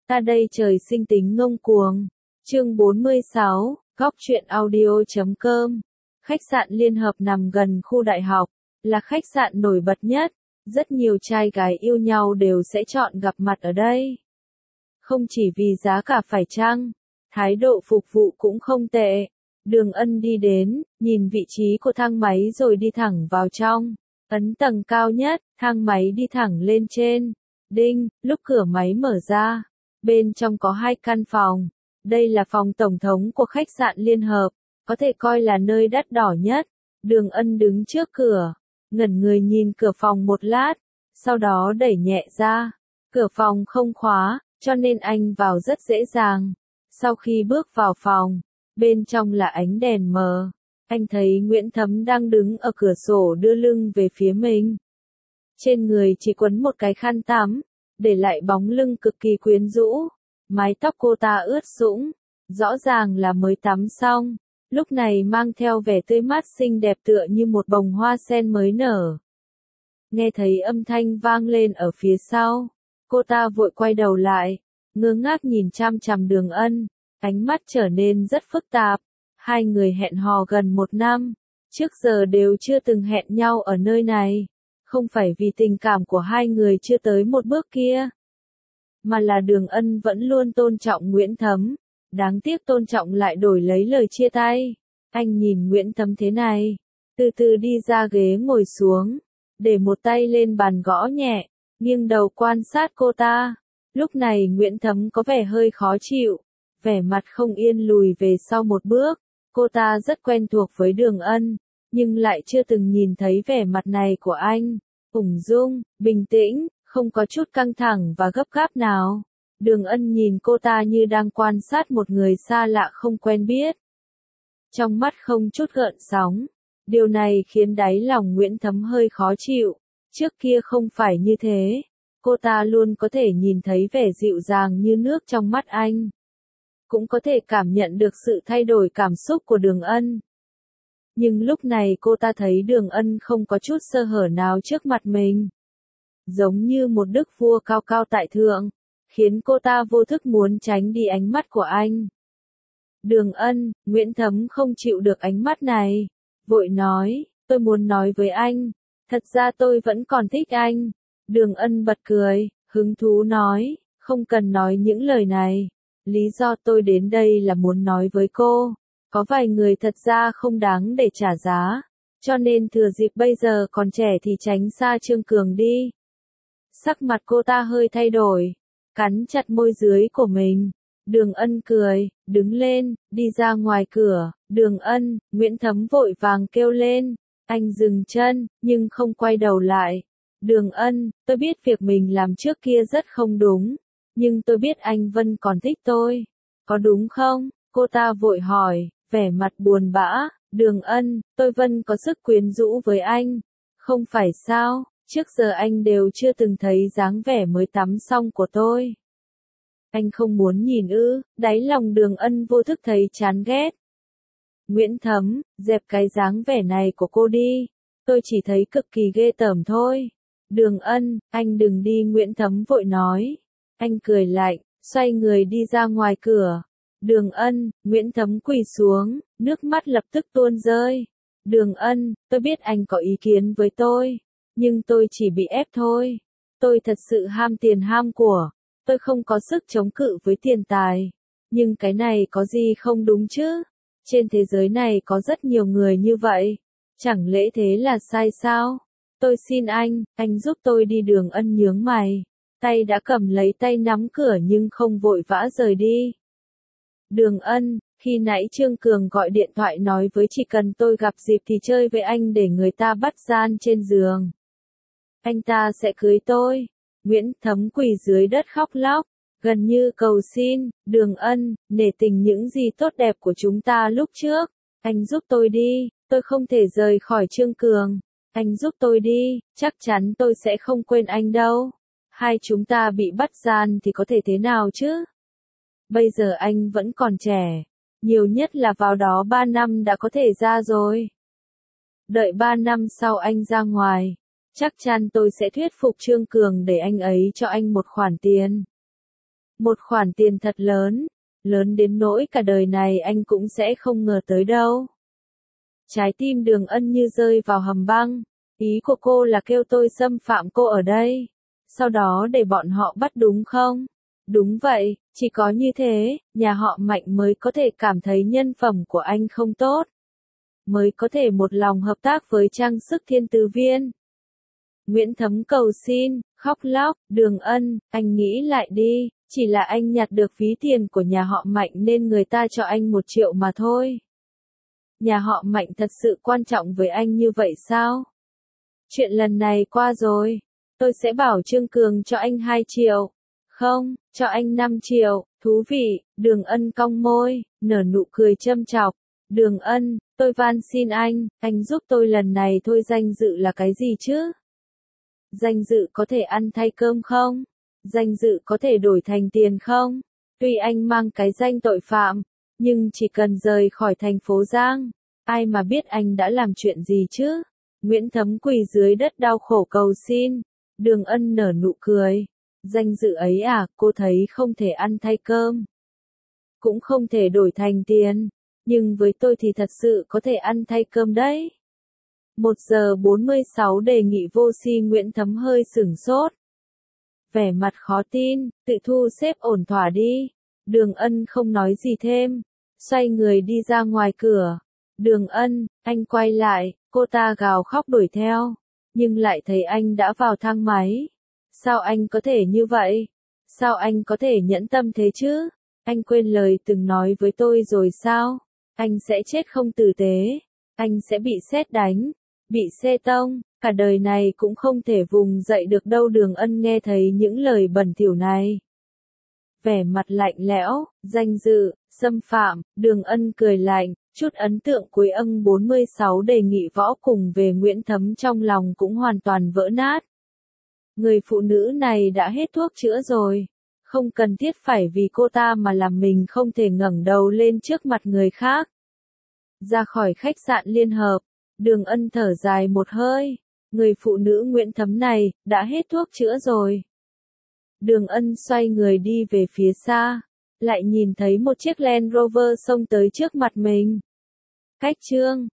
Ta đây trời sinh tính ngông cuồng. Chương 46, Góc truyện audio.com. Khách sạn Liên Hợp nằm gần khu đại học, là khách sạn nổi bật nhất, rất nhiều trai gái yêu nhau đều sẽ chọn gặp mặt ở đây. Không chỉ vì giá cả phải chăng, thái độ phục vụ cũng không tệ. Đường Ân đi đến, nhìn vị trí của thang máy rồi đi thẳng vào trong. Ấn tầng cao nhất, thang máy đi thẳng lên trên. Đinh, lúc cửa máy mở ra. Bên trong có 2 căn phòng. Đây là phòng tổng thống của khách sạn Liên Hợp, có thể coi là nơi đắt đỏ nhất. Đường Ân đứng trước cửa, ngẩn người nhìn cửa phòng một lát, sau đó đẩy nhẹ ra. Cửa phòng không khóa, cho nên anh vào rất dễ dàng. Sau khi bước vào phòng, bên trong là ánh đèn mờ. Anh thấy Nguyễn Thấm đang đứng ở cửa sổ đưa lưng về phía mình. Trên người chỉ quấn một cái khăn tắm, để lại bóng lưng cực kỳ quyến rũ. Mái tóc cô ta ướt sũng, rõ ràng là mới tắm xong, lúc này mang theo vẻ tươi mát xinh đẹp tựa như một bông hoa sen mới nở. Nghe thấy âm thanh vang lên ở phía sau, cô ta vội quay đầu lại, ngơ ngác nhìn chằm chằm Đường Ân, ánh mắt trở nên rất phức tạp. Hai người hẹn hò gần 1 năm, trước giờ đều chưa từng hẹn nhau ở nơi này, không phải vì tình cảm của hai người chưa tới một bước kia, mà là Đường Ân vẫn luôn tôn trọng Nguyễn Thấm, đáng tiếc tôn trọng lại đổi lấy lời chia tay. Anh nhìn Nguyễn Thấm thế này, từ từ đi ra ghế ngồi xuống, để một tay lên bàn gõ nhẹ, nghiêng đầu quan sát cô ta. Lúc này Nguyễn Thấm có vẻ hơi khó chịu, vẻ mặt không yên lùi về sau một bước. Cô ta rất quen thuộc với Đường Ân, nhưng lại chưa từng nhìn thấy vẻ mặt này của anh. Ung dung, bình tĩnh, không có chút căng thẳng và gấp gáp nào. Đường Ân nhìn cô ta như đang quan sát một người xa lạ không quen biết. Trong mắt không chút gợn sóng. Điều này khiến đáy lòng Nguyễn Thấm hơi khó chịu. Trước kia không phải như thế. Cô ta luôn có thể nhìn thấy vẻ dịu dàng như nước trong mắt anh. Cũng có thể cảm nhận được sự thay đổi cảm xúc của Đường Ân. Nhưng lúc này cô ta thấy Đường Ân không có chút sơ hở nào trước mặt mình. Giống như một đức vua cao cao tại thượng, khiến cô ta vô thức muốn tránh đi ánh mắt của anh. Đường Ân, Nguyễn Thấm không chịu được ánh mắt này, vội nói, tôi muốn nói với anh, thật ra tôi vẫn còn thích anh. Đường Ân bật cười, hứng thú nói, không cần nói những lời này. Lý do tôi đến đây là muốn nói với cô, có vài người thật ra không đáng để trả giá, cho nên thừa dịp bây giờ còn trẻ thì tránh xa Trương Cường đi. Sắc mặt cô ta hơi thay đổi, cắn chặt môi dưới của mình. Đường Ân cười, đứng lên, đi ra ngoài cửa. Đường Ân, Nguyễn Thấm vội vàng kêu lên. Anh dừng chân, nhưng không quay đầu lại. Đường Ân, tôi biết việc mình làm trước kia rất không đúng, nhưng tôi biết anh Vân còn thích tôi. Có đúng không? Cô ta vội hỏi, vẻ mặt buồn bã. Đường Ân, tôi Vân có sức quyến rũ với anh. Không phải sao, trước giờ anh đều chưa từng thấy dáng vẻ mới tắm xong của tôi. Anh không muốn nhìn ư? Đáy lòng Đường Ân vô thức thấy chán ghét. Nguyễn Thấm, dẹp cái dáng vẻ này của cô đi. Tôi chỉ thấy cực kỳ ghê tởm thôi. Đường Ân, anh đừng đi. Nguyễn Thấm vội nói. Anh cười lạnh, xoay người đi ra ngoài cửa. Đường Ân, Nguyễn Thấm quỳ xuống, nước mắt lập tức tuôn rơi. Đường Ân, tôi biết anh có ý kiến với tôi, nhưng tôi chỉ bị ép thôi. Tôi thật sự ham tiền ham của, tôi không có sức chống cự với tiền tài. Nhưng cái này có gì không đúng chứ? Trên thế giới này có rất nhiều người như vậy. Chẳng lẽ thế là sai sao? Tôi xin anh giúp tôi đi. Đường Ân nhướng mày. Tay đã cầm lấy tay nắm cửa nhưng không vội vã rời đi. Đường Ân, khi nãy Trương Cường gọi điện thoại nói với chỉ cần tôi gặp dịp thì chơi với anh để người ta bắt gian trên giường. Anh ta sẽ cưới tôi. Nguyễn Thấm quỳ dưới đất khóc lóc, gần như cầu xin. Đường Ân, nể tình những gì tốt đẹp của chúng ta lúc trước. Anh giúp tôi đi, tôi không thể rời khỏi Trương Cường. Anh giúp tôi đi, chắc chắn tôi sẽ không quên anh đâu. Hai chúng ta bị bắt gian thì có thể thế nào chứ? Bây giờ anh vẫn còn trẻ, nhiều nhất là vào đó 3 năm đã có thể ra rồi. Đợi 3 năm sau anh ra ngoài, chắc chắn tôi sẽ thuyết phục Trương Cường để anh ấy cho anh một khoản tiền. Một khoản tiền thật lớn, lớn đến nỗi cả đời này anh cũng sẽ không ngờ tới đâu. Trái tim Đường Ân như rơi vào hầm băng, ý của cô là kêu tôi xâm phạm cô ở đây, sau đó để bọn họ bắt đúng không? Đúng vậy, chỉ có như thế, nhà họ Mạnh mới có thể cảm thấy nhân phẩm của anh không tốt, mới có thể một lòng hợp tác với trang sức Thiên Tứ Viên. Nguyễn Thấm cầu xin, khóc lóc, Đường Ân, anh nghĩ lại đi, chỉ là anh nhặt được ví tiền của nhà họ Mạnh nên người ta cho anh 1 triệu mà thôi. Nhà họ Mạnh thật sự quan trọng với anh như vậy sao? Chuyện lần này qua rồi, tôi sẽ bảo Trương Cường cho anh 2 triệu. Không, cho anh 5 triệu, thú vị, Đường Ân cong môi, nở nụ cười châm chọc. Đường Ân, tôi van xin anh giúp tôi lần này thôi. Danh dự là cái gì chứ? Danh dự có thể ăn thay cơm không? Danh dự có thể đổi thành tiền không? Tuy anh mang cái danh tội phạm, nhưng chỉ cần rời khỏi thành phố Giang, ai mà biết anh đã làm chuyện gì chứ? Nguyễn Thấm quỳ dưới đất đau khổ cầu xin. Đường Ân nở nụ cười. Danh dự ấy à, cô thấy không thể ăn thay cơm, cũng không thể đổi thành tiền, nhưng với tôi thì thật sự có thể ăn thay cơm đấy. 1:46 đề nghị vô si. Nguyễn Thấm hơi sửng sốt, vẻ mặt khó tin, tự thu xếp ổn thỏa đi. Đường Ân không nói gì thêm, xoay người đi ra ngoài cửa. Đường Ân, anh quay lại, cô ta gào khóc đuổi theo, nhưng lại thấy anh đã vào thang máy. Sao anh có thể như vậy? Sao anh có thể nhẫn tâm thế chứ? Anh quên lời từng nói với tôi rồi sao? Anh sẽ chết không tử tế, anh sẽ bị sét đánh, bị xe tông, cả đời này cũng không thể vùng dậy được đâu. Đường Ân nghe thấy những lời bẩn thỉu này, vẻ mặt lạnh lẽo, danh dự, xâm phạm. Đường Ân cười lạnh, chút ấn tượng cuối 46 đề nghị võ cùng về Nguyễn Thấm trong lòng cũng hoàn toàn vỡ nát. Người phụ nữ này đã hết thuốc chữa rồi, không cần thiết phải vì cô ta mà làm mình không thể ngẩng đầu lên trước mặt người khác. Ra khỏi khách sạn Liên Hợp, Đường Ân thở dài một hơi, người phụ nữ Nguyễn Thấm này đã hết thuốc chữa rồi. Đường Ân xoay người đi về phía xa, lại nhìn thấy một chiếc Land Rover xông tới trước mặt mình. Cách chương